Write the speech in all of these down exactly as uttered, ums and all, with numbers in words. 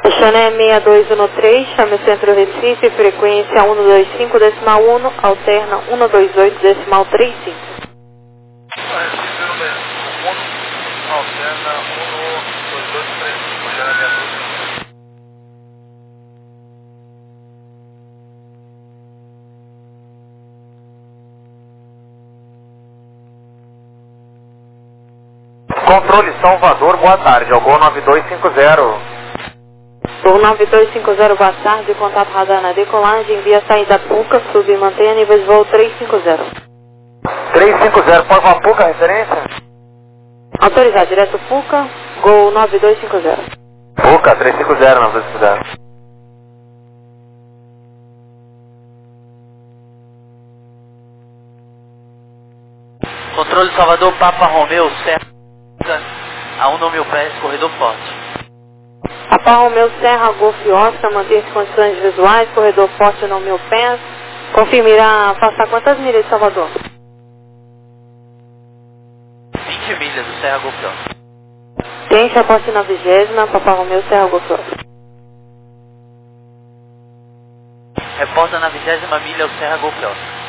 Chané seis dois um três, chame o Centro Recife, frequência um dois cinco decimal um, alterna um dois oito decimal trinta e cinco. Recife um dois cinco, alterna um dois oito três cinco, Chané seis dois um três. Controle Salvador, boa tarde, ao Gol nove dois cinco zero. Gol nove dois cinco zero, boa tarde, contato radar na decolagem, via saída Puca, sub e mantenha nível de voo trezentos e cinquenta. trezentos e cinquenta, pode uma Puca referência? Autorizado, direto Puca, Gol nove dois cinco zero. Puca, trezentos e cinquenta, nove dois cinco zero. Controle Salvador, Papa Romeu, Serra a um mil pés, corredor forte. Papa Romeu, Serra, Golf Oscar, manter-se condições visuais, corredor forte no mil pés. Confirmará passar quantas milhas de Salvador? vinte milhas do Serra Golf Oscar. Tem chapote na vigésima, Papa Romeu, Serra, Golf Oscar. Reporta na vigésima milha o Serra Golf Oscar.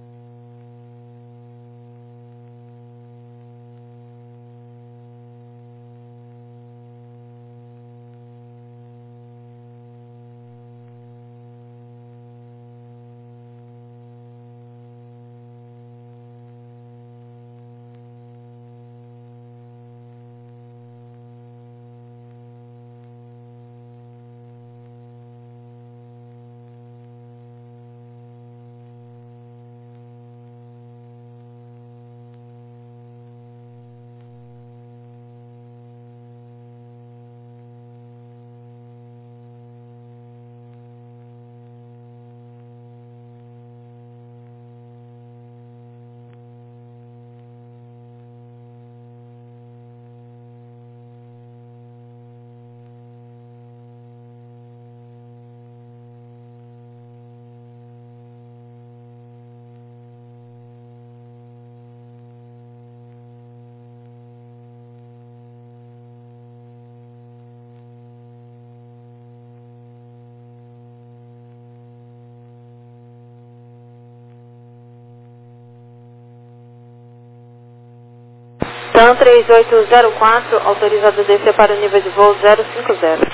TAM três oito zero quatro, autorizado a descer para o nível de voo zero cinco zero.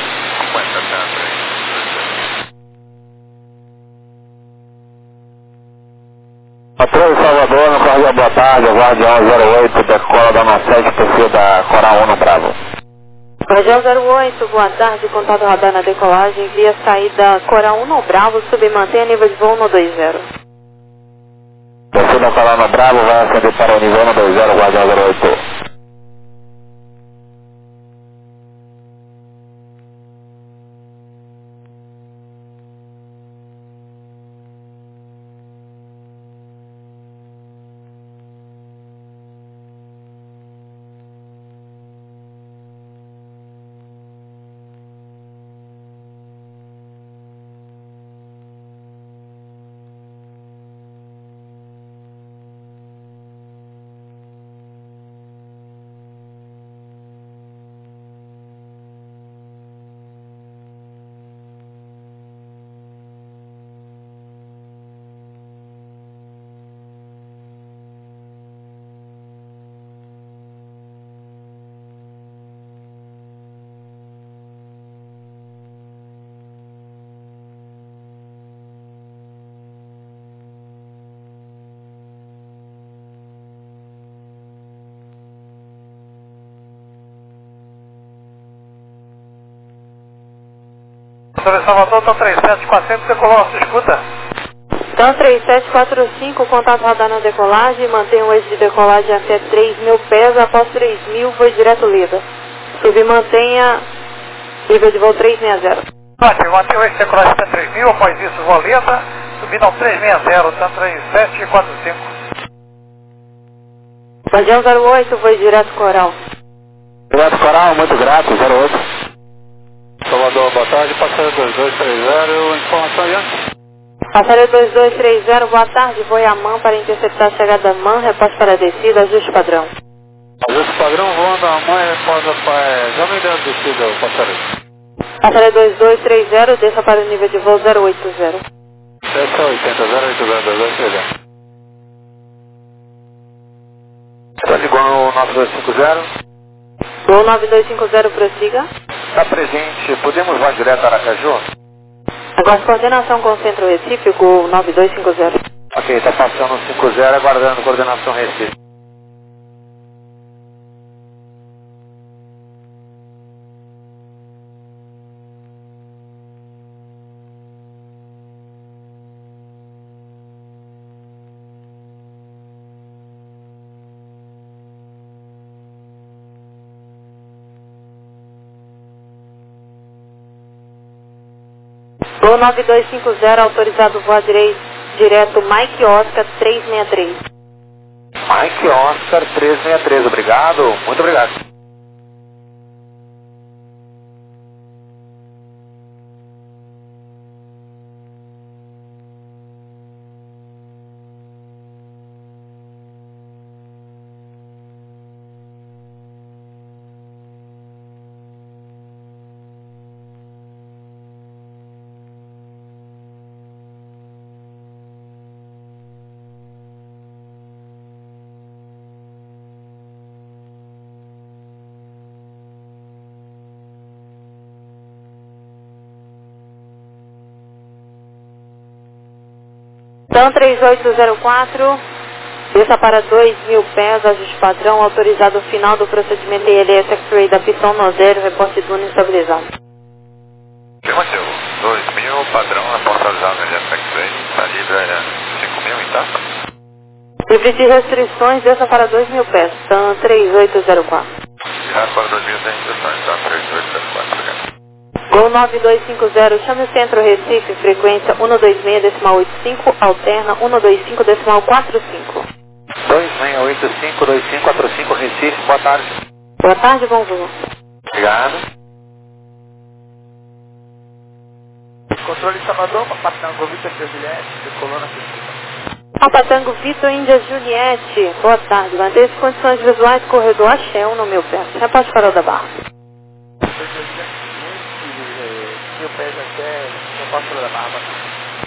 Controle Salvador, no corredor, boa tarde, Guardião zero oito, decola da nove sete, perfil da Coral um no Bravo. Guardião zero oito, boa tarde, contato radar na decolagem, via saída Coral um no Bravo, sub e mantenha nível de voo um dois zero. Perfil da Coral no Bravo, vai ascender para o nível um dois zero, Guardião zero oito. Controle Salvador, TAM três sete quatrocentos, decolou, se escuta? TAM três sete quatro cinco, contato radar na decolagem, mantenha o eixo de decolagem até três mil pés, após três mil, voo direto Lida. Sub e mantenha nível de voo trezentos e sessenta. Ótimo, mantenha o eixo de decolagem até três mil, após isso, voo Lida, subindo ao trezentos e sessenta, TAM três sete quatro cinco. Guardião zero oito, voo direto Coral. Direto Coral, muito grato, zero oito. Salvador, boa tarde, passageiro dois dois três zero, informação aí antes. Passageiro dois dois três zero, boa tarde, voo a MAN para interceptar a chegada da MAN, repasse para a descida, ajuste padrão. Ajuste padrão, voando a MAN, reposa para... Já me deu a descida, passageiro. Passaré dois dois três zero, desça para o nível de voo zero oito zero. Desça oitenta, zero oito zero, dois dois três zero. Está ligando o nove dois cinco zero. Voo nove dois cinco zero, prossiga. Está presente, podemos voar direto a Aracaju? Agora, coordenação com o Centro Recife, Gol nove dois cinco zero. Ok, está passando o cinco zero, aguardando coordenação Recife. Gol nove dois cinco zero, autorizado voar direito, direto Mike Oscar trezentos e sessenta e três. Mike Oscar trezentos e sessenta e três, obrigado, muito obrigado. Então, três oito zero quatro, desça para dois mil pés, ajuste padrão, autorizado final do procedimento I L S X-Ray da Piston no zero, reporte Duna estabilizado. Afirmativo. dois mil, padrão, atualizado L S X-Ray, está livre cinco mil, então? Livre de restrições, desça para dois mil pés, então, três oito zero quatro. Virado para dois mil, sem restrições, tá? três oito zero quatro, obrigado. Gol nove dois cinco zero, chame o Centro Recife, frequência um dois seis decimal oito cinco, alterna um dois cinco decimal quatro cinco. dois seis oito cinco dois cinco quatro cinco, Recife, boa tarde. Boa tarde, bom voo. Obrigado. Controle Salvador, Papatango, Vitor Índia Juliette, decolou na pista. Papatango, Vitor Índia Juliette, boa tarde. Mantenha-se condições visuais, corredor Axé, um no meu pé. Reporte Farol da Barra. Mil pés até o Passo da Barra.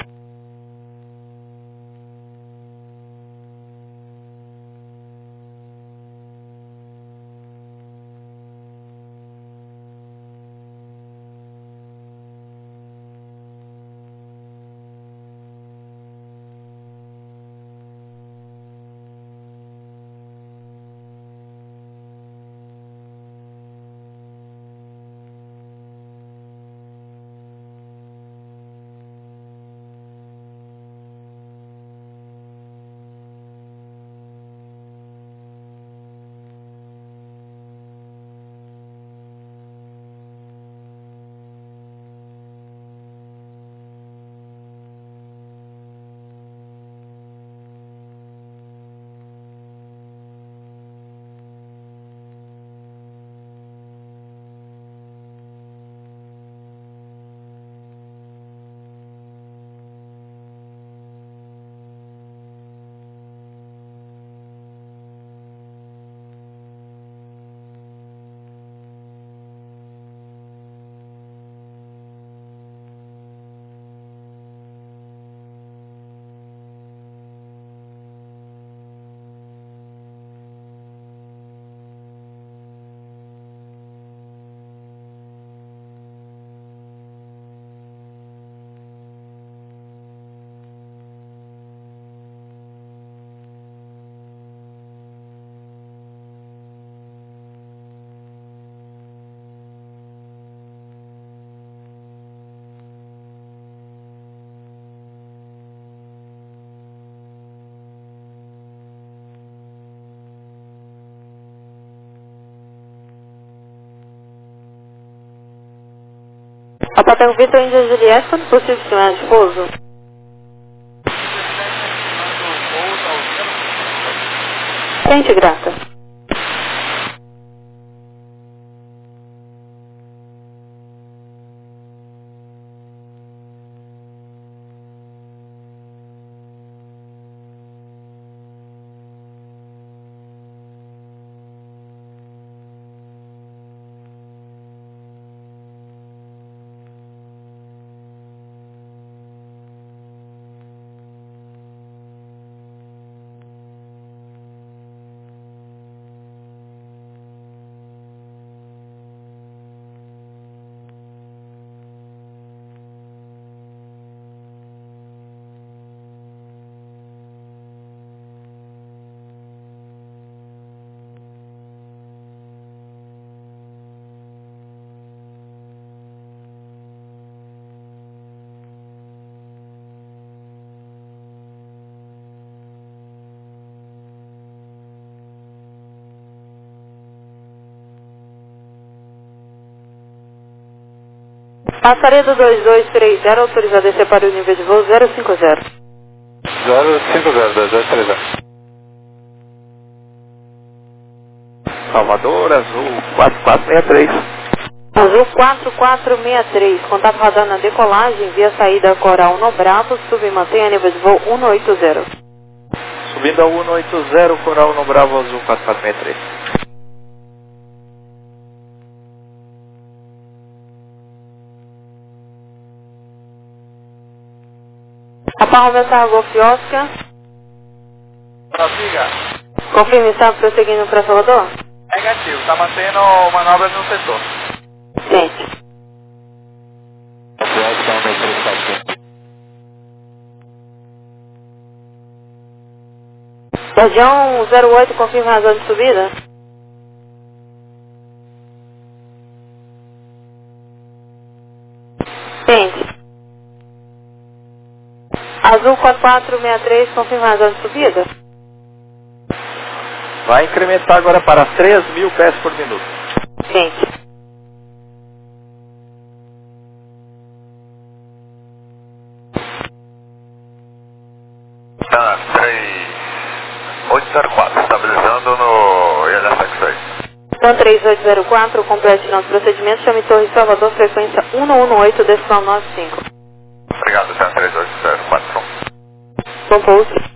Papatango, Vitor Índia Juliette, quando possível, senhor esposo? Gente grata. Passaredo dois dois três zero, autorizado a descer para o nível de voo zero cinco zero. zero cinco zero, dois dois três zero. Salvador, azul quatro quatro seis três. Azul quatro quatro seis três, contato radar na decolagem, via saída Coral no Bravo, sub e mantenha nível de voo um oito zero. Subindo ao um oito zero, Coral no Bravo, azul quatro quatro seis três. Papa Romeo Sarra Golf Oscar. Prossiga. Confirme, está prosseguindo para Salvador? Negativo, está mantendo manobras no setor. Gente. Região zero oito, confirma razão de subida? Gente. Azul quatro quatro seis três, confirma razão de subida? Vai incrementar agora para três mil pés por minuto. Gente. Tá, três oito zero quatro, estabilizando no I L S X seis. Então três oito zero quatro, complete nosso procedimento, chame Torre Salvador, frequência um um oito, decimal nove cinco. Obrigado, tá, três oito zero quatro. Bom pouso.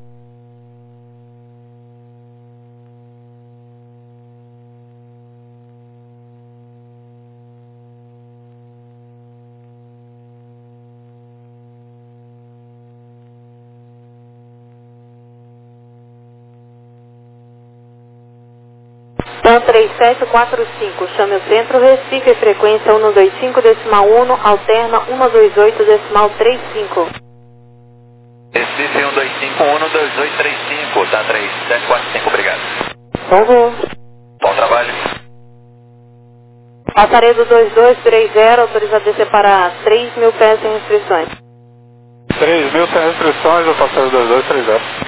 Então três sete quatro cinco, chame o centro, Recife, frequência um dois cinco, decimal um, alterna um dois oito, decimal trinta e cinco. Recife um dois cinco, um dois dois três cinco, tá, três sete quatro cinco, obrigado. Bom voo. Bom trabalho. Passaredo dois dois três zero, autorizado a descer para três mil pés sem restrições. três mil sem restrições, eu passei dois dois três zero.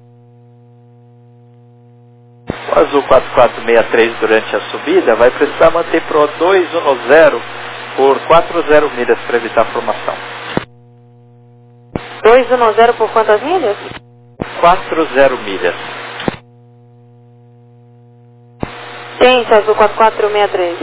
O azul quatro quatro seis três durante a subida vai precisar manter Pro dois um zero por quatro zero milhas para evitar formação. dois um zero por quantas milhas? quatro zero milhas. Gente, azul quatro quatro seis três.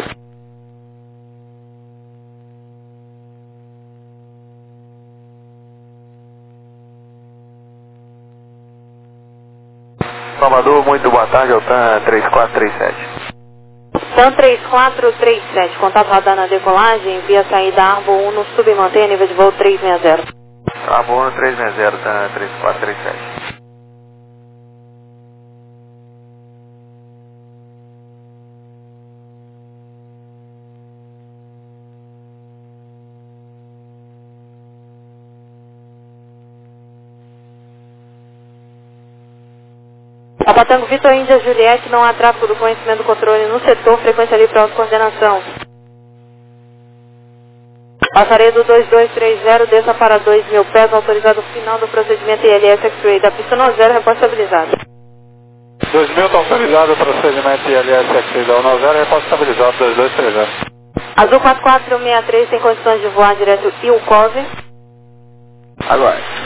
Salvador, muito boa tarde, Altan três quatro três sete. Então três quatro três sete, contato radar na decolagem, via saída Arbo um, no sub e mantenha nível de voo três seis zero. Arbo um três seis zero, tá, três quatro três sete. Papa Tango Vitor Índia Juliette, não há tráfego do conhecimento do controle no setor, frequência livre para autocoordenação. Passaredo dois dois três zero, desça para dois mil pés, autorizado final do procedimento I L S X-Ray da pista no zero, reposta estabilizado. dois mil está autorizado o procedimento I L S X da um zero, reposta estabilizado dois dois três zero. Azul quatro quatro seis três, tem condições de voar direto I U C O V. Agora.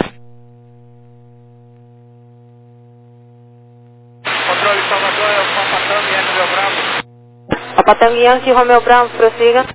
Controle Salvador, é o Papa Tango e Romeo Bravo. Papa Tango Yankee, Romeo Bravo, prossiga.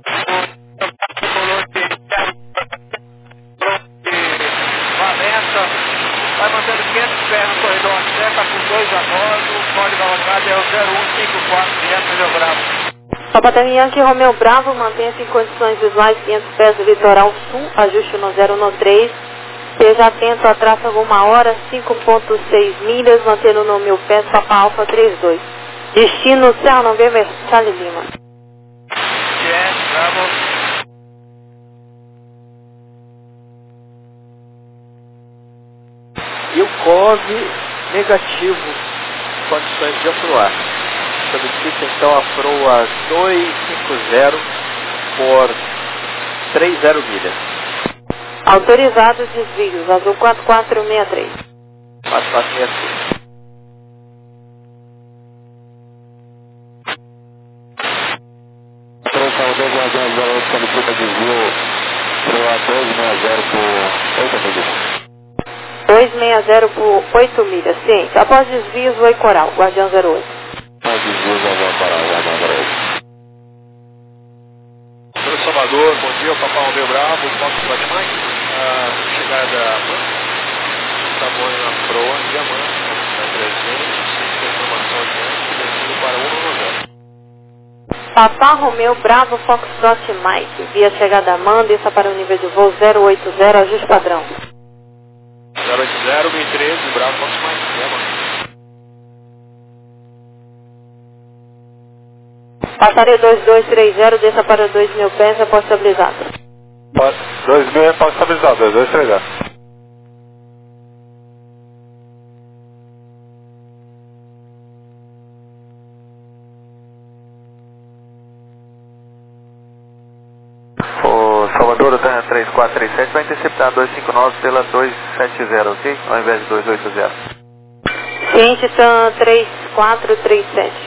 Valença, vai mantendo quinhentos pés no corredor acesso, tá com dois a bordo, o código alocado é o zero um cinco quatro, Yankee Romeo Bravo. Papa Tango Yankee, Romeo Bravo, mantenha-se em condições visuais quinhentos pés do litoral sul, ajuste no zero um três. Esteja atento a tráfego uma hora, cinco ponto seis milhas, mantendo no mil pés, Papa Alfa trinta e dois. Destino Serra November, Charlie Lima. Yes, Bravo. E o C O V negativo, condições de aproar. Solicita então a proa dois cinco zero por três zero milhas. Autorizados desvios, azul quatro quatro seis três. quatro quatro seis três. Salvador, solicita desvio sessenta por oito milhas. Ciente. Após desvios, Oi Coral, Guardião zero oito. Após desvios, Oi Coral, Guardião zero oito. Senhor Salvador, bom dia, Papai Romeu Bravo, Foxtrot Mike. Ah, chegada a Man, tamanho na proa, Diamante, está presente, sem informação adiante, descendo para um noventa. Papá Romeu Bravo Foxtrot Mike, via chegada Amanda, está para o nível de voo zero oito zero, ajuste padrão. zero oito zero, mil e treze, Bravo Fox Mike, Diamante. Passaria dois dois três zero, desça para dois mil pés, após estabilizado. dois mil após estabilizado, dois dois três zero. O Salvador, Tanha três quatro três sete, vai interceptar dois cinco nove pela dois sete zero, ok? Ao invés de dois oito zero. Ciente, Tan três quatro três sete.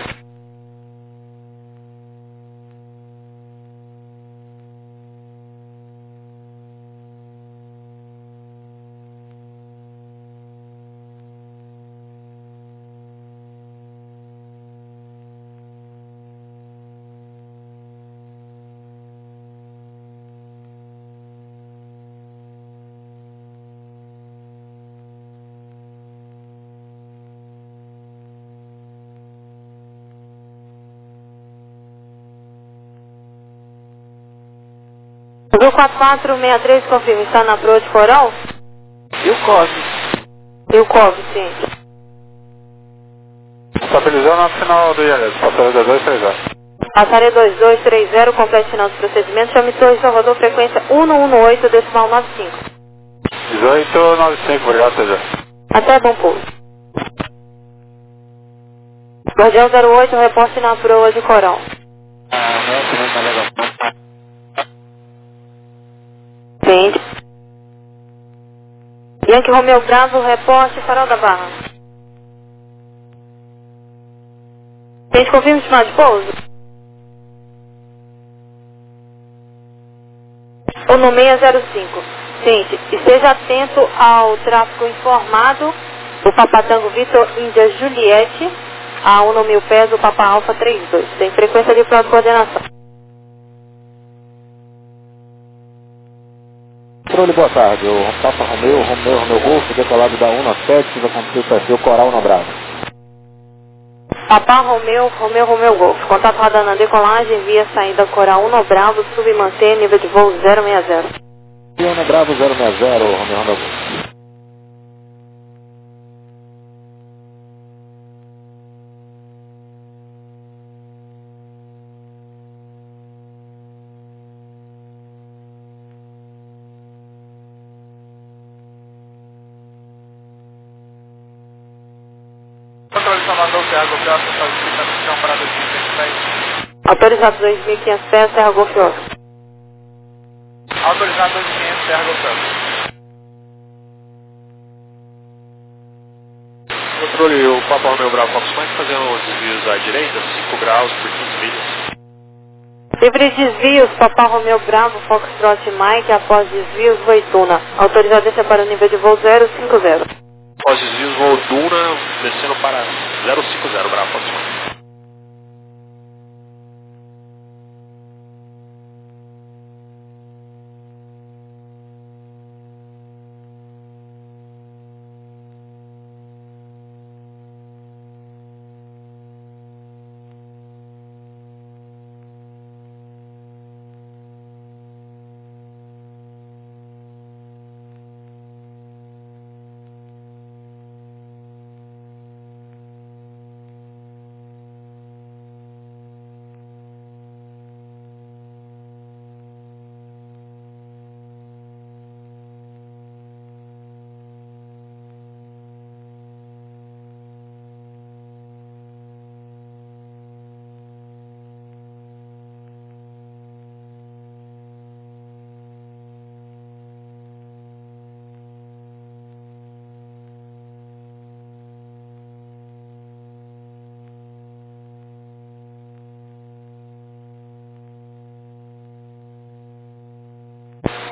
Azul quatro quatro seis três, confirma, está na proa de Coral? E o Cosme? E o Cove, ciente. Estabilizando no final do I L S, passaria dois dois três zero. Passaria dois dois três zero, completo final do procedimento, chame Torre Salvador, frequência um um um oito, decimal nove cinco. dezoito noventa e cinco, obrigado, T J. Até bom pouso. Guardião zero oito, reporte na proa de Coral. Ah, não, não tá legal. Ciente. Yankee Romeu Bravo, reporte, Farol da Barra. Ciente, confirma o estimado de pouso? O no seis zero cinco. Ciente, esteja atento ao tráfego informado do Papa Tango Vitor Índia Juliette, a um no mil pés do Papa Alfa trinta e dois. Tem frequência de prova de coordenação. Controle, boa tarde. O Papa Romeu, Romeu, Romeu Golf, decolado da um na sete, vai cumprir o perfil Coral no Bravo. Papa Romeu, Romeu, Romeu Golf. Contato radar na decolagem, via saída Coral um no Bravo, sub e mantém nível de voo zero seis zero. um no Bravo zero seis zero, Romeu, Romeu Golf. Controle Salvador, Serra Golf Oscar, solicita missão para dois mil e quinhentos pés. Autorizado dois mil e quinhentos pés, Serra Golf Oscar. Autorizado dois mil e quinhentos, Serra Golf Oscar. Controle, o Papa Romeu Bravo Fox Mike fazendo os desvios à direita, cinco graus por quinze milhas. Livre desvios, Papa Romeu Bravo, Foxtrot Mike, após desvios, Voituna. Autorizado descer para o nível de voo zero cinco zero. Após desvios, voo Duna, descendo para zero cinco zero, Bravo Fox Mike.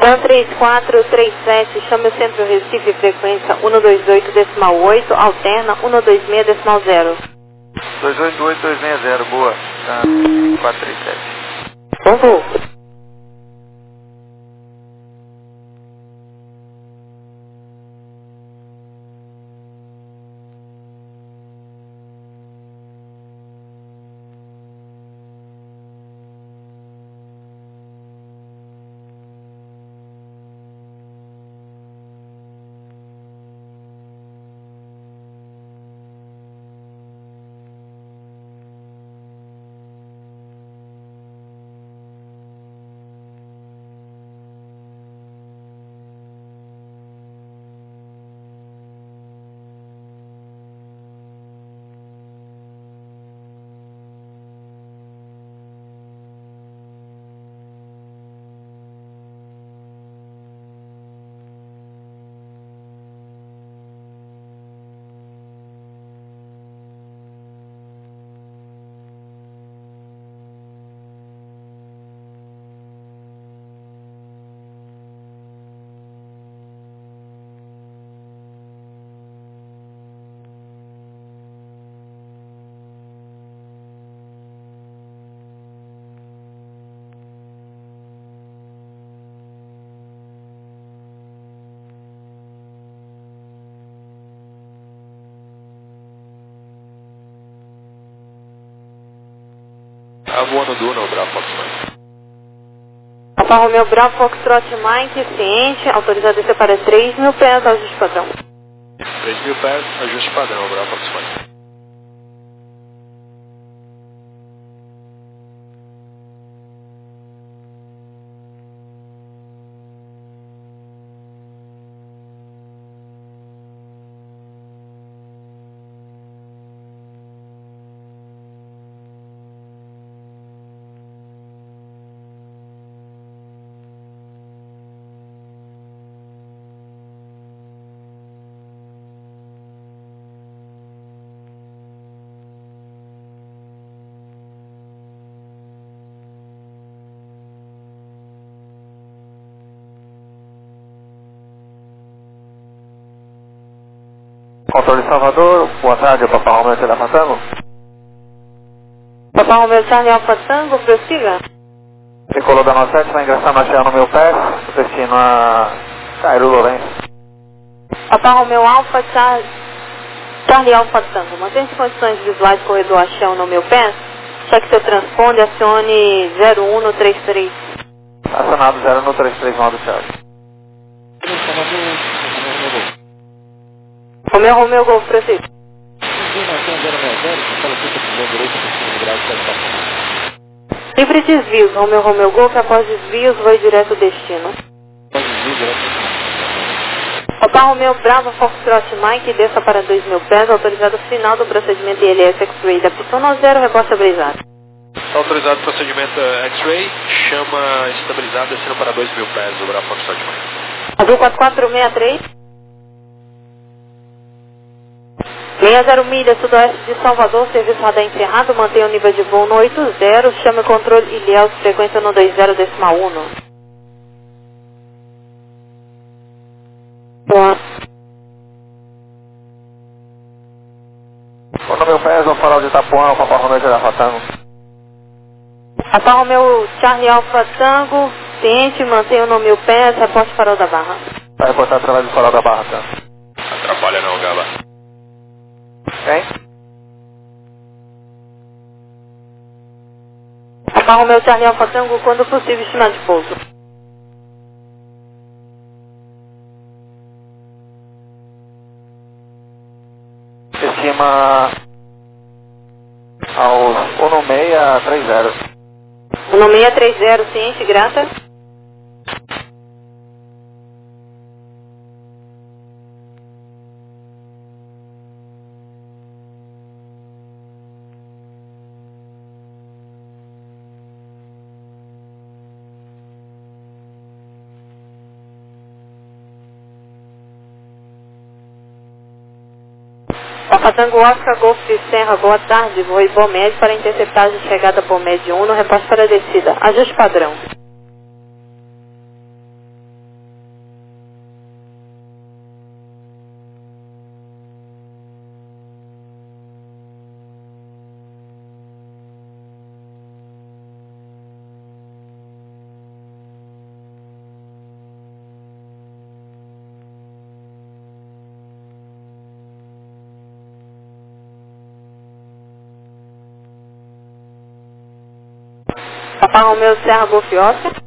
um três quatro três sete, chame o centro Recife, frequência um dois oito decimal oito, alterna um dois seis decimal zero. dois oito oito dois seis zero, boa. Tá, quatro três sete. Bom voo. A voando Duna, o Bravo Foxtrot. Papa Romeo Bravo Foxtrot Mike, ciente, autorizado a descer para três mil pés, ajuste padrão. três mil pés, ajuste padrão, Bravo Foxtrot. Controle Salvador, boa tarde, Papa Romeo Alfa Tango. Papa Romeo Charlie Alfa Tango, prossiga. Tricolor da nove sete vai ingressar na Chea no meu pé, destino a Cairo Lourenço. Papa Romeo Alfa Char... Charlie Alfa Tango, mantém as condições visuais do corredor a chão no meu pé, cheque seu transponder, acione zero um no três três. Acionado zero no três três modo Charlie. Romeo Romeo Golf, prossiga. Livre desvios, Romeo Romeo Golf, após desvios, voo direto ao destino. Papa Romeo Bravo Foxtrot Mike, desça para dois mil pés, autorizado final do procedimento I L S X-Ray da pistão no zero, reposta brisada. Autorizado o procedimento X-Ray, chama estabilizado, descendo para dois mil pés, o Bravo Foxtrot Mike. Azul quatro quatro seis três. sessenta milhas sudoeste de Salvador, serviço radar encerrado, mantenha o nível de voo no oitenta, chame o controle Ilhéus, frequência no dois zero decimal um. Boa. No meu pé, o farol de Itapuã, o Papa Romeo Alfa Tango. Papa Romeo Charlie Alfa Tango, ciente, mantenha no meu pé, reporte farol da Barra. Vai reportar através do farol da Barra, tá? Atrapalha não, Gaba. Quem? Papa Romeo Charlie Alfa Tango, quando possível, estimado de pouso. Estima aos um seis três zero. um seis três zero, ciente, grata. Papa Tango Oscar Golf de Serra, boa tarde, voo bom médio para interceptagem de chegada por médio um no reposto para a descida. Ajuste padrão. Papa Romeu Serra Golf Oscar.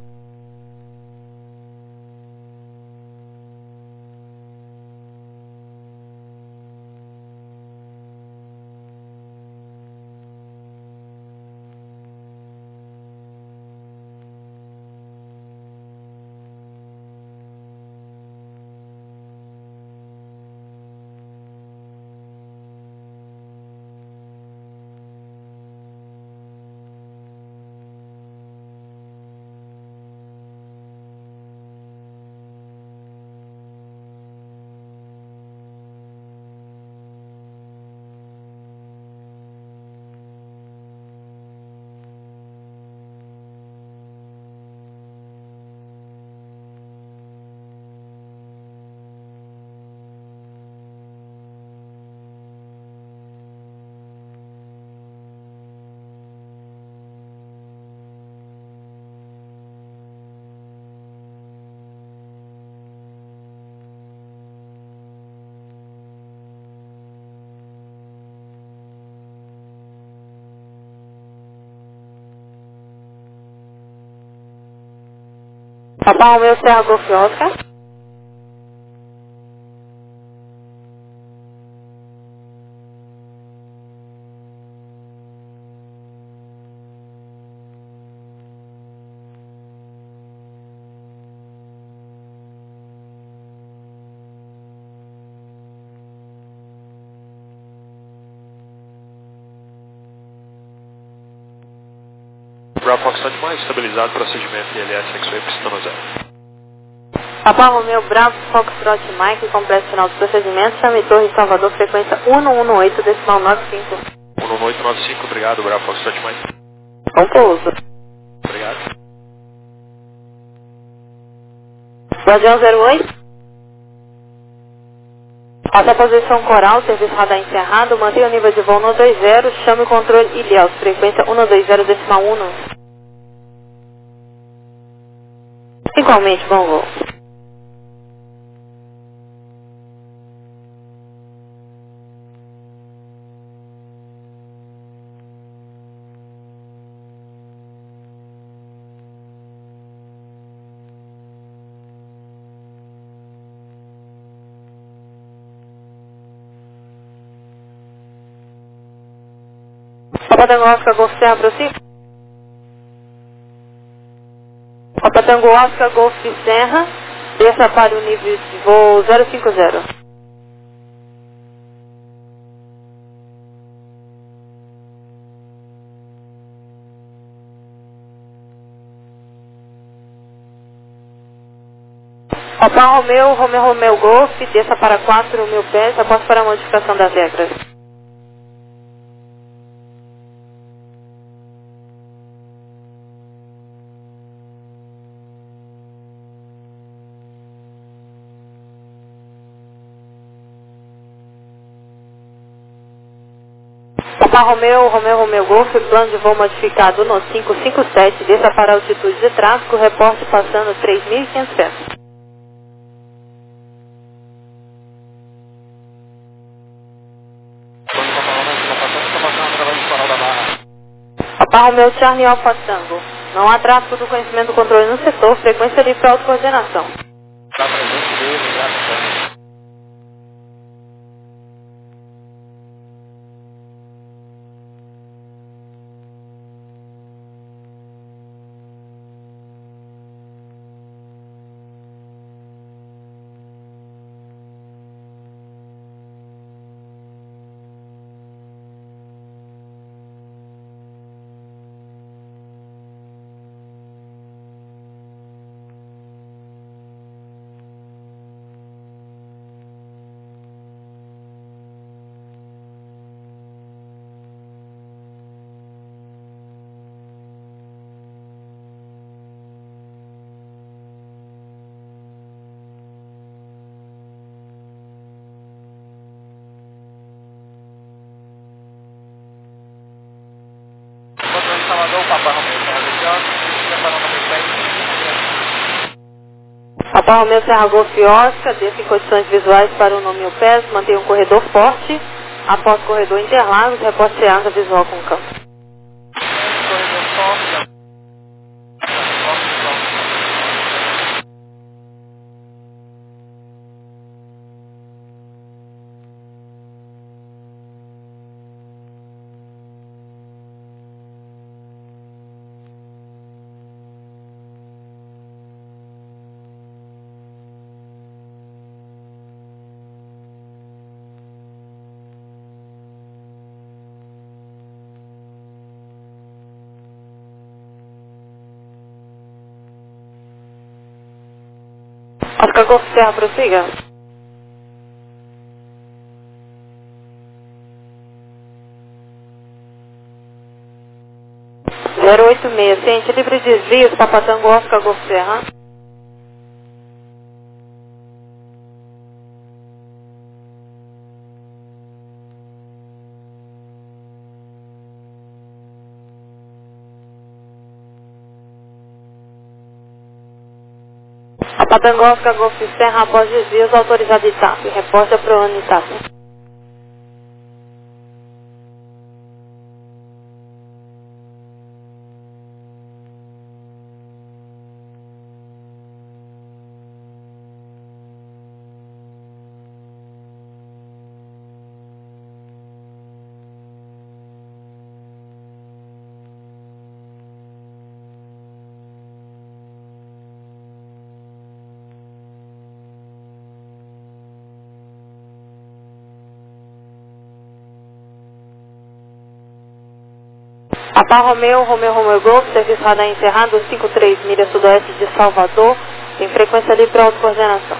Papa Romeu Serra Golf Oscar. Bravo Foxtrot mais estabilizado, procedimento I L S X-Ray pistão zero. Papa Romeu Bravo Foxtrot Mike, completo final do procedimento, chame Torre Salvador, frequência um um oito, decimal nove cinco. um um oito nove cinco, obrigado, Bravo Foxtrot Mike. Bom pouso. Obrigado. Guardião zero oito. Faça a posição coral, serviço radar encerrado, mantenha o nível de voo no dois zero, chame o controle Ilhéus, frequência um dois zero, decimal um. Igualmente, bom voo. Papa Tango Oscar Golf Serra, prossiga. Papa Tango Oscar Golf Serra, desça para o nível de voo zero cinco zero. Papa Romeu, Romeu Romeu Golf, desça para quatro mil pés, após para a modificação das regras. Papa Romeu, Romeu Romeu Golf, plano de voo modificado no cinco cinco sete, desça para a altitude de tráfego, reporte passando três mil e quinhentos pés. Papa Romeu Charlie Alpha Tango, não há tráfego do conhecimento do controle no setor, frequência livre para autocoordenação. Está presente dele, graças. Papa Romeu Serra Golf Oscar, desça em condições visuais para o nome mil pés, mantenha um corredor forte, após corredor Interlagos, reporte C A visual com campo. Corredor forte. Oscar Golf Serra, prossiga. zero oito seis, ciente livre desvios, Papa Tango Oscar Golf Serra. Papa Tango Oscar Golf Serra, após desvios, autorizado Itap. Repórter para o ano Itap. Papa Romeo, Romeo, Romeo Golf, serviço radar encerrado, cinco três, milha sudoeste de Salvador, tem frequência livre para autocoordenação.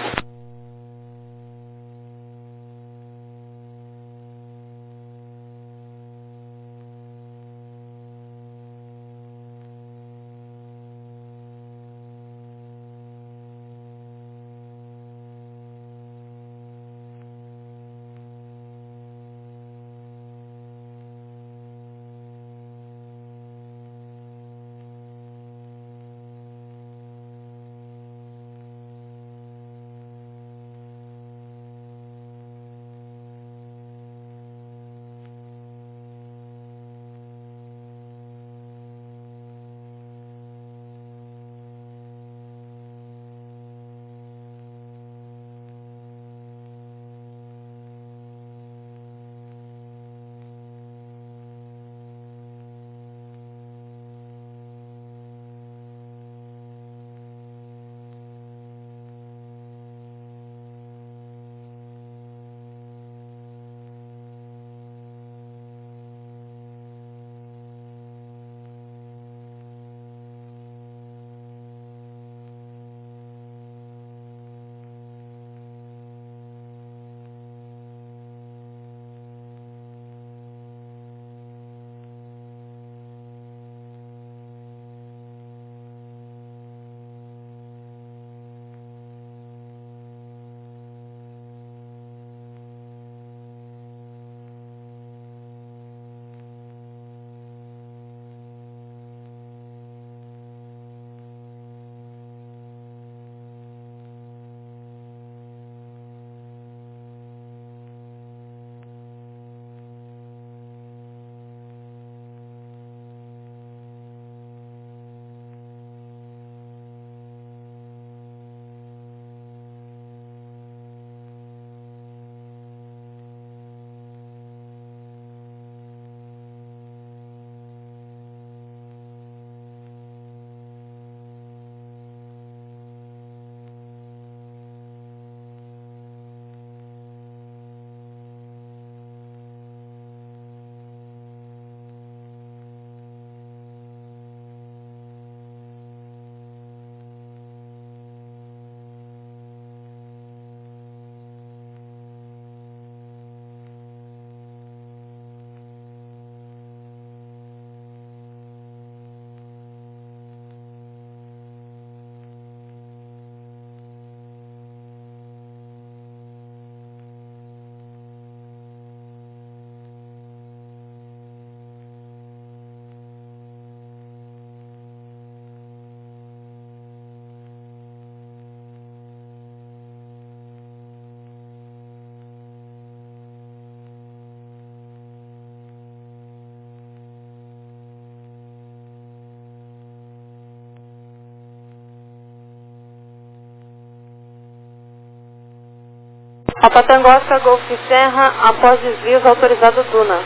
Papa Tango Oscar Golf Serra, após desvios, autorizado Duna.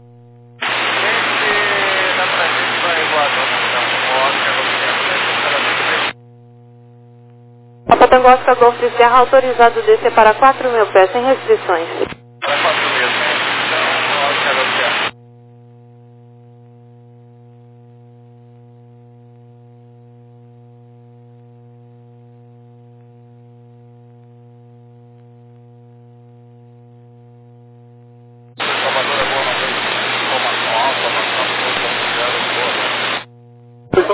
Papa Tango Oscar Golf Serra, autorizado descer para quatro mil pés, sem restrições. Para quatro mil, né? Então, Oscar Golf Serra.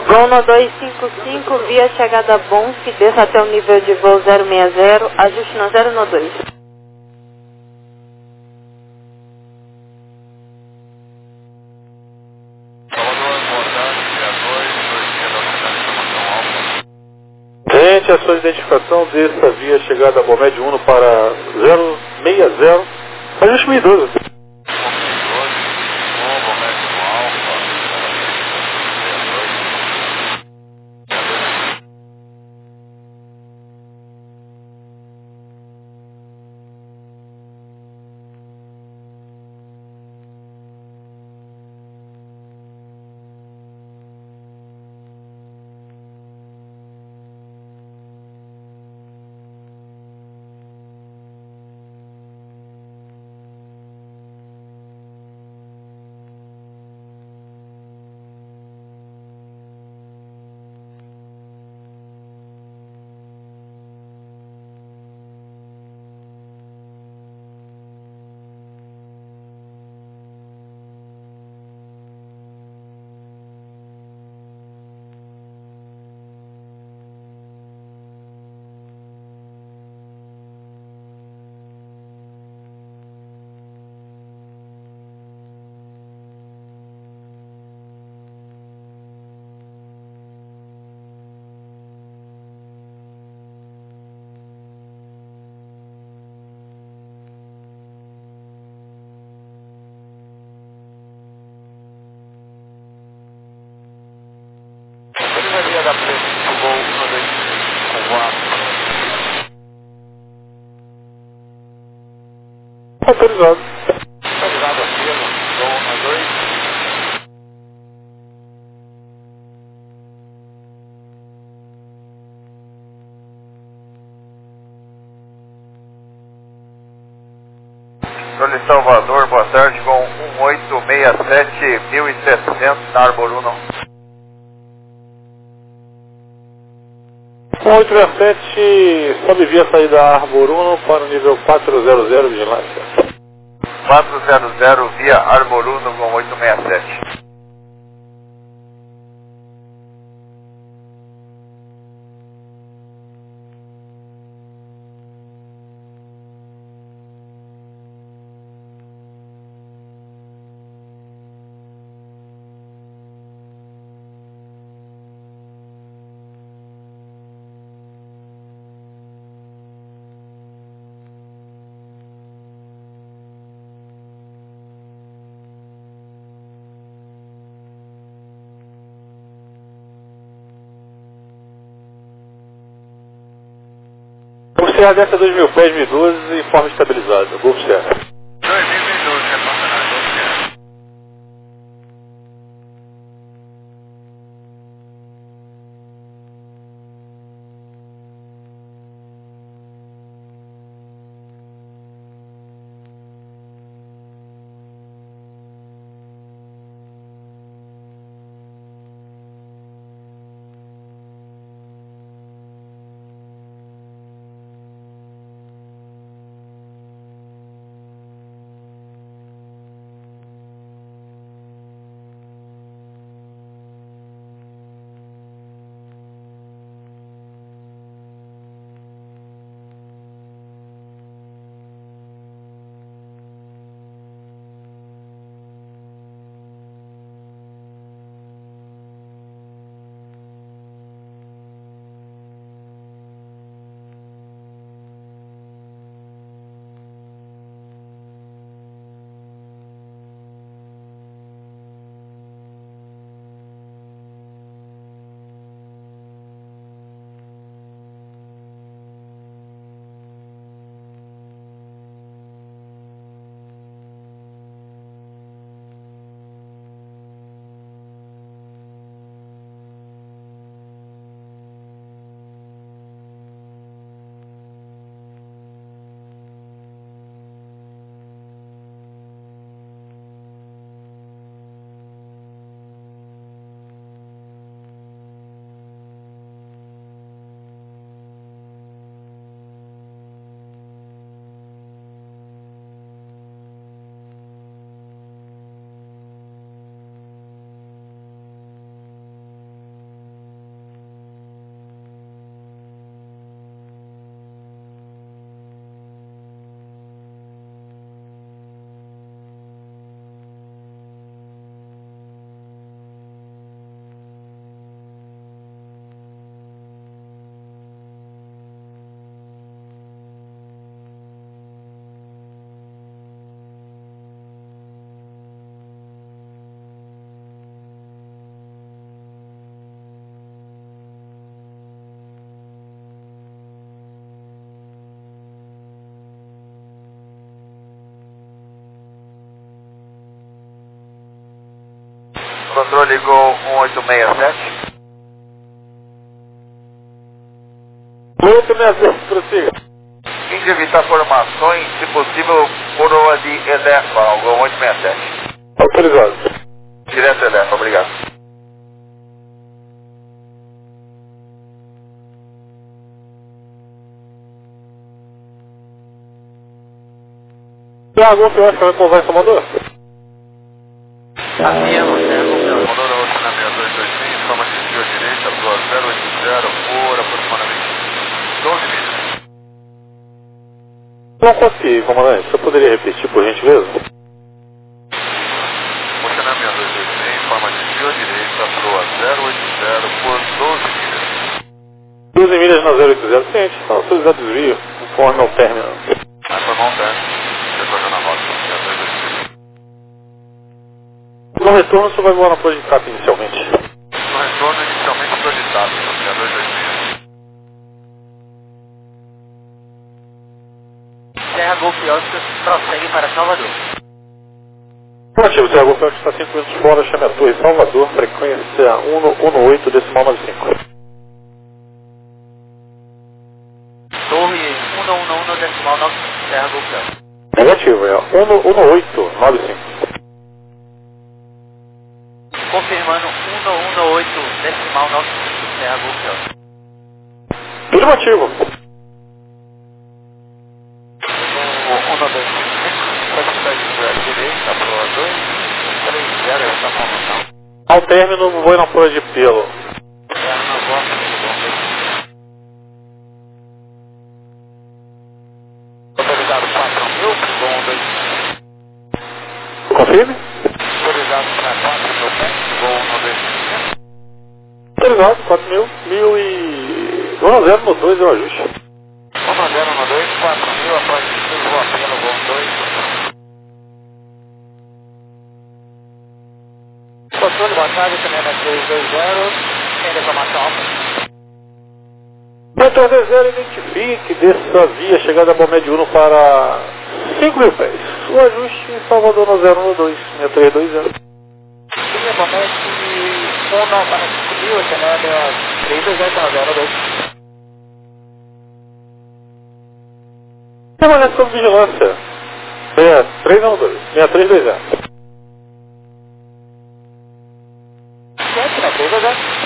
Gol no dois cinco cinco, via chegada Bonf, desça até o nível de voo zero seis zero, ajuste no zero no dois. Salvador, boa tarde, dia dois, dois dias da unidade de informação alfa. Tente a sua identificação dessa via chegada Bomed Uno para zero seis zero, ajuste mil e doze. Da frente do gol um dois com voado. Autorizado. Autorizado aceno, gol um dois. Controle Salvador, boa tarde, com um oito seis sete mil e setecentos na Arbor Uno. um oito seis sete, sobe via saída Arbor Uno para o nível quatrocentos, vigilância. quatrocentos via Arbor Uno com oito seis sete. Golfo Serra Delta dois mil pés, mil e doze, forma estabilizada. Golfo Serra. dois mil e doze, reporta na Golfo Serra. Controle Gol um oito seis sete. um oito seis sete, prossiga. Fim de evitar formações, se possível, coroa de Elefa, ao Gol oito seis sete. Autorizado. Direto Elefa, obrigado. Tiago, eu acho que vai pousar em Salvador. Afirma, Serra Mandou na outra na seis dois dois seis, forma de desvio à direita, Pro zero oito zero, por aproximadamente doze milhas. Não consegui, comandante. Você poderia repetir, por gentileza? Você na seis dois dois seis, forma de desvio à direita, Pro zero oito zero, por doze milhas. doze milhas na zero oito zero, ciente. Então, se eu usar desvio, conforme ao término. Ah, foi bom, tá? Retorno na rota, seis dois dois seis. No retorno, você vai voar na Plano de Cap inicialmente. No retorno inicialmente projetado, seis dois dois seis. Serra Golf Oscar prossegue para Salvador. Positivo, Tiago, o está cinco minutos fora, chame a torre Salvador, frequência cento e oito, decimal noventa e cinco. Torre cento e onze, decimal noventa e cinco, Serra Golf Oscar. Negativo, é cento e oito, noventa e cinco. Confirmando cento e oito, decimal noventa e cinco, Serra Golf Oscar. Afirmativo. um dois cinco, pode sair de direita, Pro dois três zero, essa formação. Ao término, vou na prova de pelo. Serra na volta, autorizado quatro mil, Gol dois. Confirme? Autorizado para quatro mil pés, Gol um dois. Autorizado, quatro mil, mil e... um a zero no dois é o ajuste. um a zero no dois, quatro mil, após isso, vou apelo, Gol dois. Controle, boa tarde, Canela três dois zero, sem reclamação. Motor D zero, identifique dessa via chegada a Bomed Uno para cinco mil pés. O ajuste em Salvador no zero um dois, seis três dois zero. Sim, Bomed um não para cinco mil, Canela três dois zero, zero dois. Permanece sob vigilância. seis três um dois, seis três dois zero. sete, né? três dois zero.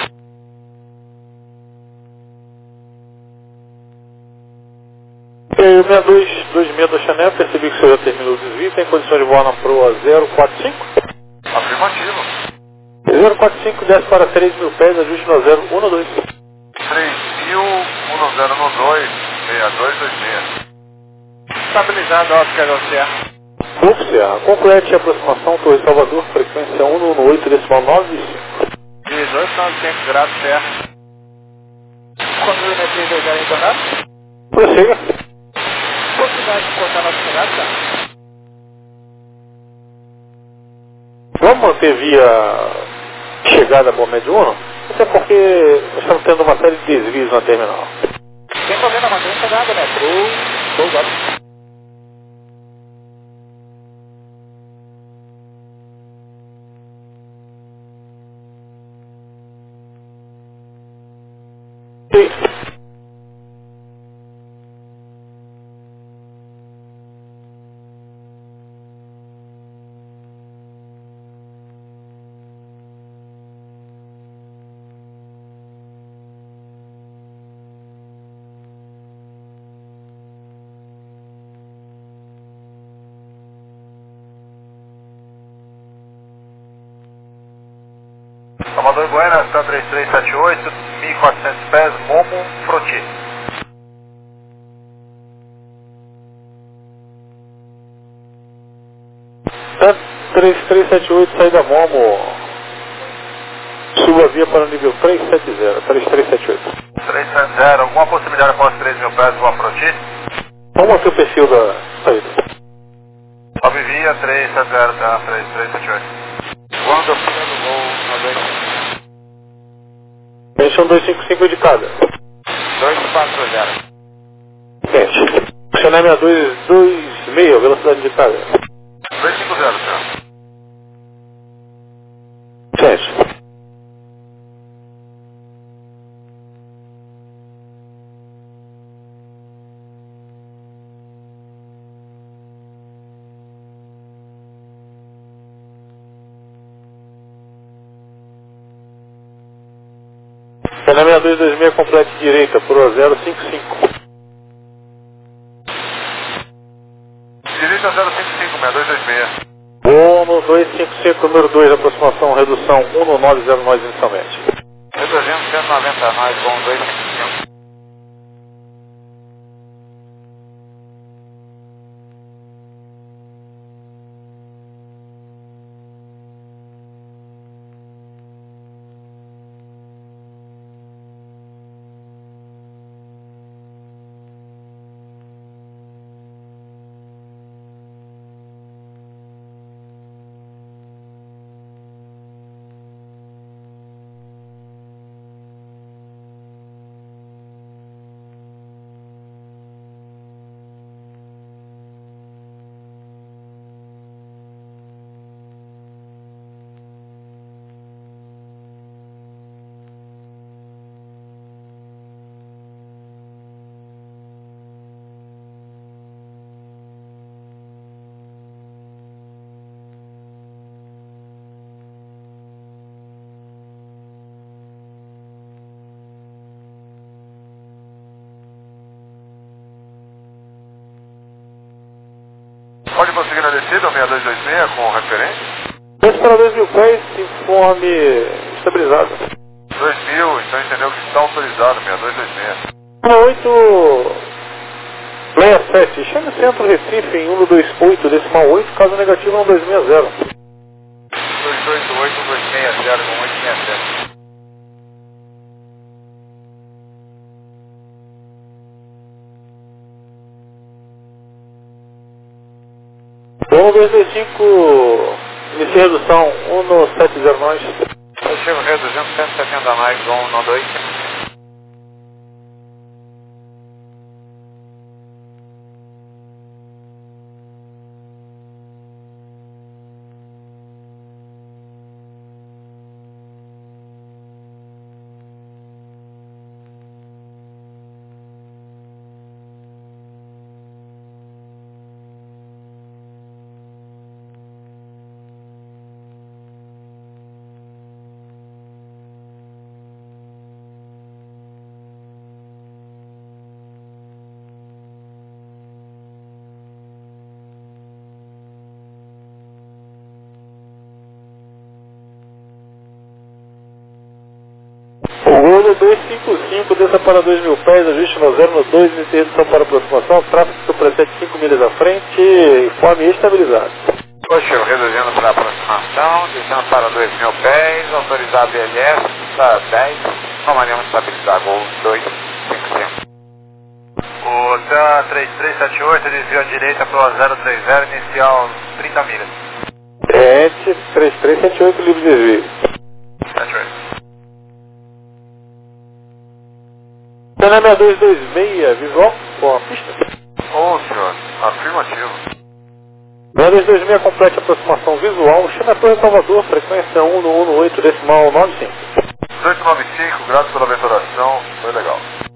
E o seis dois dois seis da Chanel, percebi que o senhor já terminou o desvio, tem condições de voar na proa zero quatro cinco? Afirmativo. zero quatro cinco, desce para três mil pés, ajuste no zero um dois. três mil, um zero um dois, seis dois dois seis. Estabilizado, Oscar Garcia. Golf Serra, complete a aproximação Torre Salvador, frequência cento e oito, decimal noventa e cinco. dezoito, noventa e cinco graus, Serra. Quando o três dois zero entornado? Prossiga. Possibilidade de cortar nosso chegada, tá? Vamos manter via chegada a Bomed Uno? Até porque nós estamos tendo uma série de desvios na terminal. Sem problema, mantém chegada, né? Pro... Dois horas. Sim. Salvador Goiânia, Stan três três sete oito, mil e quatrocentos pés, Momo, Froti. Stan três três sete oito, saída Momo. Suba a via para o nível três sete zero, três três sete oito. três sete zero, alguma possibilidade após três mil pés, voar Froti? Vamos manter o perfil da saída. Sobe via três sete zero, tá? três três sete oito. Quando filha do gol, uma vez. Menção dois cinco cinco de cada. dois quatro zero. Gente, Chanel seis dois dois seis, velocidade de cada. dois cinco zero, senhor. Gente, Cana seis dois dois seis, complete direita, proa zero cinco cinco. Direita zero cinco cinco, seis dois dois seis. Voo no dois cinco cinco, número dois, aproximação, redução um no nove zero nós inicialmente. Reduzindo cento e noventa nós, bom dois cinco cinco. Pode prosseguir na descida, seis dois dois seis, com referência? dois para dois mil pés, informe estabilizado. dois mil, então entendeu que está autorizado, seis dois dois seis. oito sessenta e sete, chame Centro Recife em cento e vinte e oito, decimal oito, caso negativo um dois seis zero. dois dois oito, dois seis zero, com oito seis sete. um dois dois cinco, inicia redução um no sete zero nós. Positivo, reduzindo cento e setenta nós, bom no dois. Voo dois cinco cinco, desça para dois mil pés, ajuste no zero no dois, inicia redução para aproximação, tráfego precede cinco milhas à frente, informe estabilizado. Positivo, reduzindo para aproximação, descendo para dois mil pés, autorizado B L S, está dez, normalmente estabilizar, gol dois cinco cinco. O T A três três sete oito, desvio à direita para o zero três zero, inicial trinta milhas. Sete três três sete oito, livre desvio. sete oito. Cana seis dois dois seis, visual, com a pista. Ô, senhor, afirmativo. seis dois dois seis, complete aproximação visual, chama a Torre Salvador, frequência um no um no oito, decimal nove cinco. dezoito noventa e cinco, graças pela venturação, foi legal.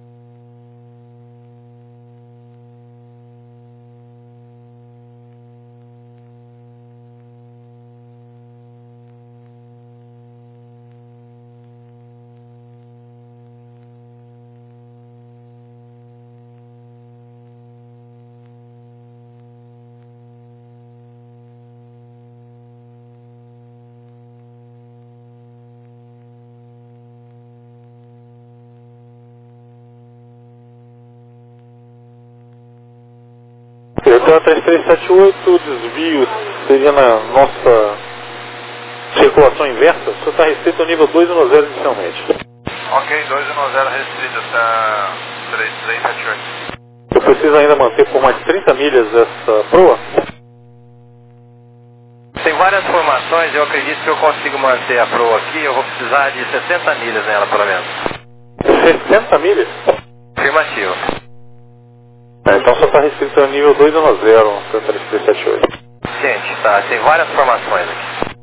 Então, três três sete oito, desvio seria na nossa circulação inversa, o senhor está restrito ao nível dois no zero inicialmente. Ok, dois no zero restrito até três três sete oito. Eu preciso ainda manter por mais trinta milhas essa proa? Tem várias formações, eu acredito que eu consigo manter a proa aqui, eu vou precisar de sessenta milhas nela, pelo menos. sessenta milhas? Afirmativo. É, então só está restrito ao nível dois no zero, três três sete oito. Gente, tá, tem várias formações aqui.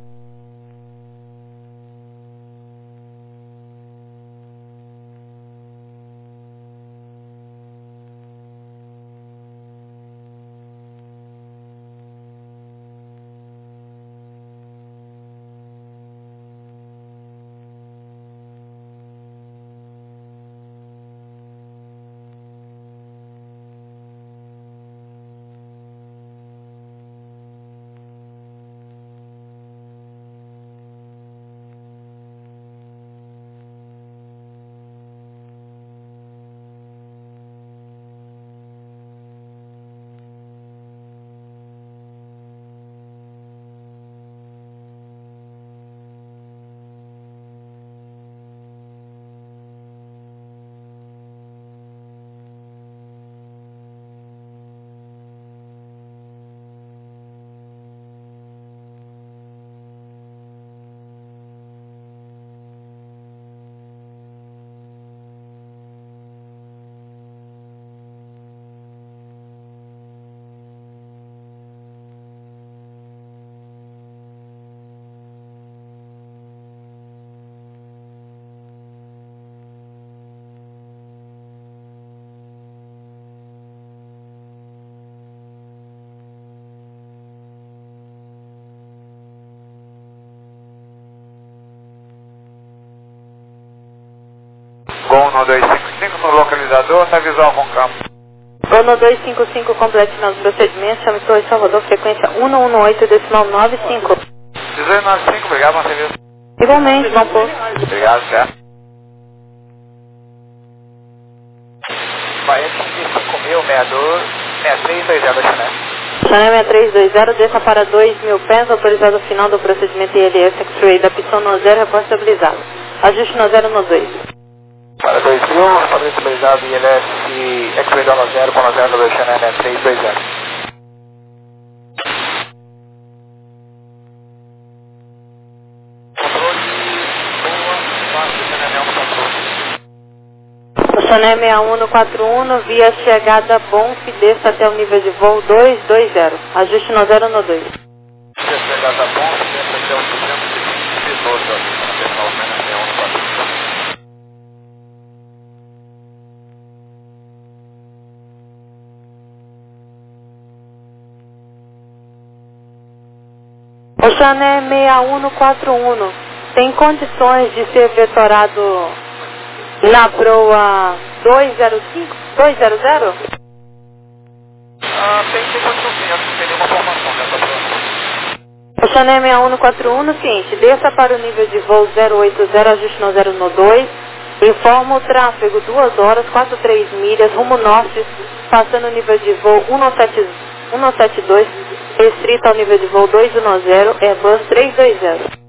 Gol no dois cinco cinco no localizador, tá visual com campo. Gol no dois cinco cinco, complete nos procedimentos, chame Torre Salvador, frequência um um oito, decimal nove cinco. dezoito noventa e cinco, obrigado, bom serviço. Igualmente, bom pouco. Obrigado, certo. Bahia cinco mil, sessenta e dois, sessenta e três, dois zero, Chanel. Chanel seis três dois zero, desça para dois mil pés, autorizado final do procedimento I L S X-Ray da pistão no zero, repórter estabilizado. Ajuste no zero no dois. Para dois mil, repórter estabilizado, I L S X-Ray da no zero, para zero no dois, Chanel seis três dois zero. Chanel seis um quatro um, via chegada Bonf, desça até o nível de voo dois dois zero. Ajuste no zero no dois. Via chegada Bonf, desça até o duzentos e vinte piloto aqui, na pessoal seis um quatro um. O Chanel seis um quatro um tem condições de ser vetorado na proa dois zero cinco, dois zero zero? Ah, tem que ter condição sim, acho que não tem nenhuma formação nessa prova. O Chanel seis um quatro um, seguinte, desça para o nível de voo zero oito zero, ajuste no zero no dois, informa o tráfego duas horas, quatro três milhas, rumo norte, passando o nível de voo um sete dois, restrito ao nível de voo dois um zero, Airbus três dois zero.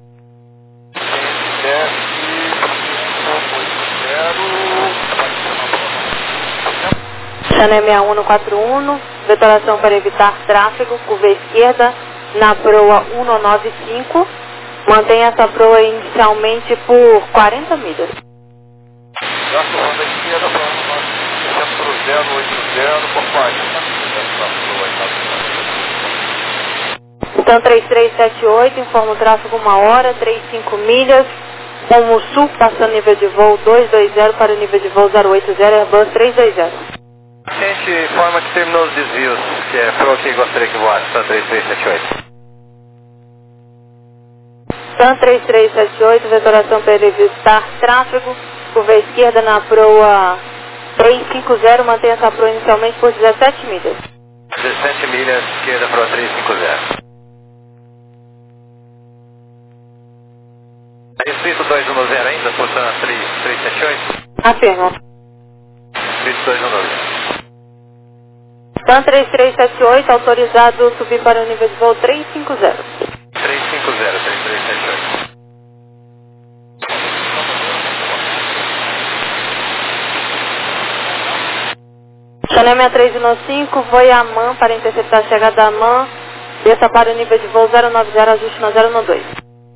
Chanel seis um quatro um, vetoração para evitar tráfego, curva esquerda, na proa um nove cinco, mantenha essa proa inicialmente por quarenta milhas. Já curvando à esquerda, para o nosso centro zero oito zero, por quarenta milhas. Então três três sete oito, informa o tráfego uma hora, trinta e cinco milhas, rumo sul, passando nível de voo dois dois zero para o nível de voo zero oito zero, Airbus três dois zero. A gente informa que terminou os desvios, que é pro que gostaria que voasse, Sun três três sete oito. Sun três três sete oito, vetoração para evitar tráfego, curva esquerda na proa três cinco zero, mantenha essa proa inicialmente por dezessete milhas. dezessete milhas, esquerda pro três cinco zero. Restrito dois um zero ainda, por Sun três três sete oito? Afirma. Restrito dois um zero. Sun três três sete oito, autorizado subir para o nível de voo três cinco zero. três cinco zero, três três sete oito. Chanel seis três um cinco, voe a MAN para interceptar a chegada da MAN, desça para o nível de voo zero nove zero, ajuste no zero no dois.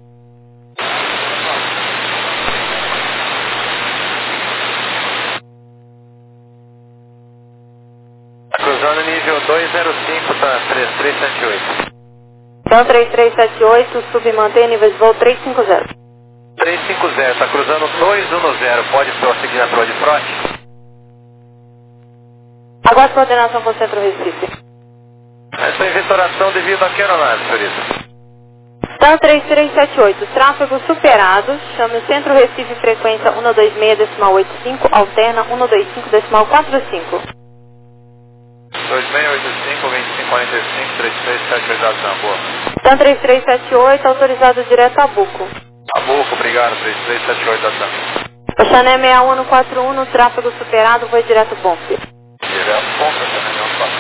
Cruzando nível dois zero cinco, tá, três três sete oito. Então três três sete oito, sub mantém nível de voo três cinco zero. três cinco zero, tá cruzando dois um zero, pode prosseguir na proa de fronte? Aguarde coordenação para o Centro Recife. Essa é vetoração devido a que aeronave, senhorita? Então três três sete oito, tráfego superado, chame o Centro Recife, frequência um dois seis, decimal oito cinco, alterna um dois cinco, decimal quatro cinco. dois seis oito cinco, vinte e cinco quarenta e cinco, trinta e três sete oito, boa. Então três três sete oito, autorizado direto a Buco. Abuco, obrigado, três três sete oito, também. O Chanel seis um quatro um, tráfego superado, voe direto Bonf. Direto, ponta, Chanel quatro.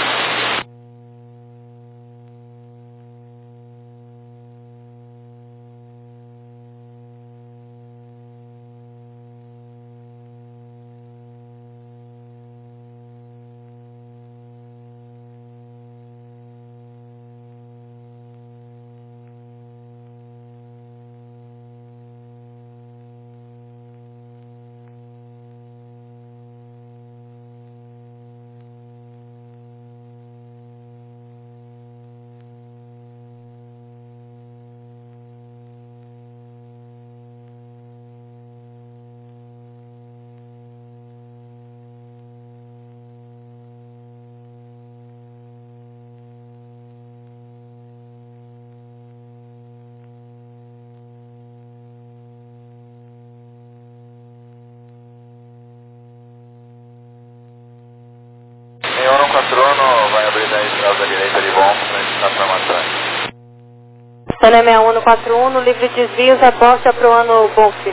Tá para Matanha. Cana seis um um quatro um, no livre desvios, aposta para o ano Bonfi.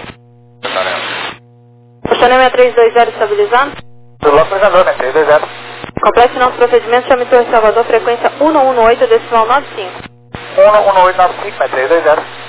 O Cana seis três dois zero estabilizado. Celular pregador, né? três dois zero. Complete nosso procedimento, chame Torre Salvador, frequência um um oito, decimal nove cinco. um um oito nove cinco, né? três dois zero.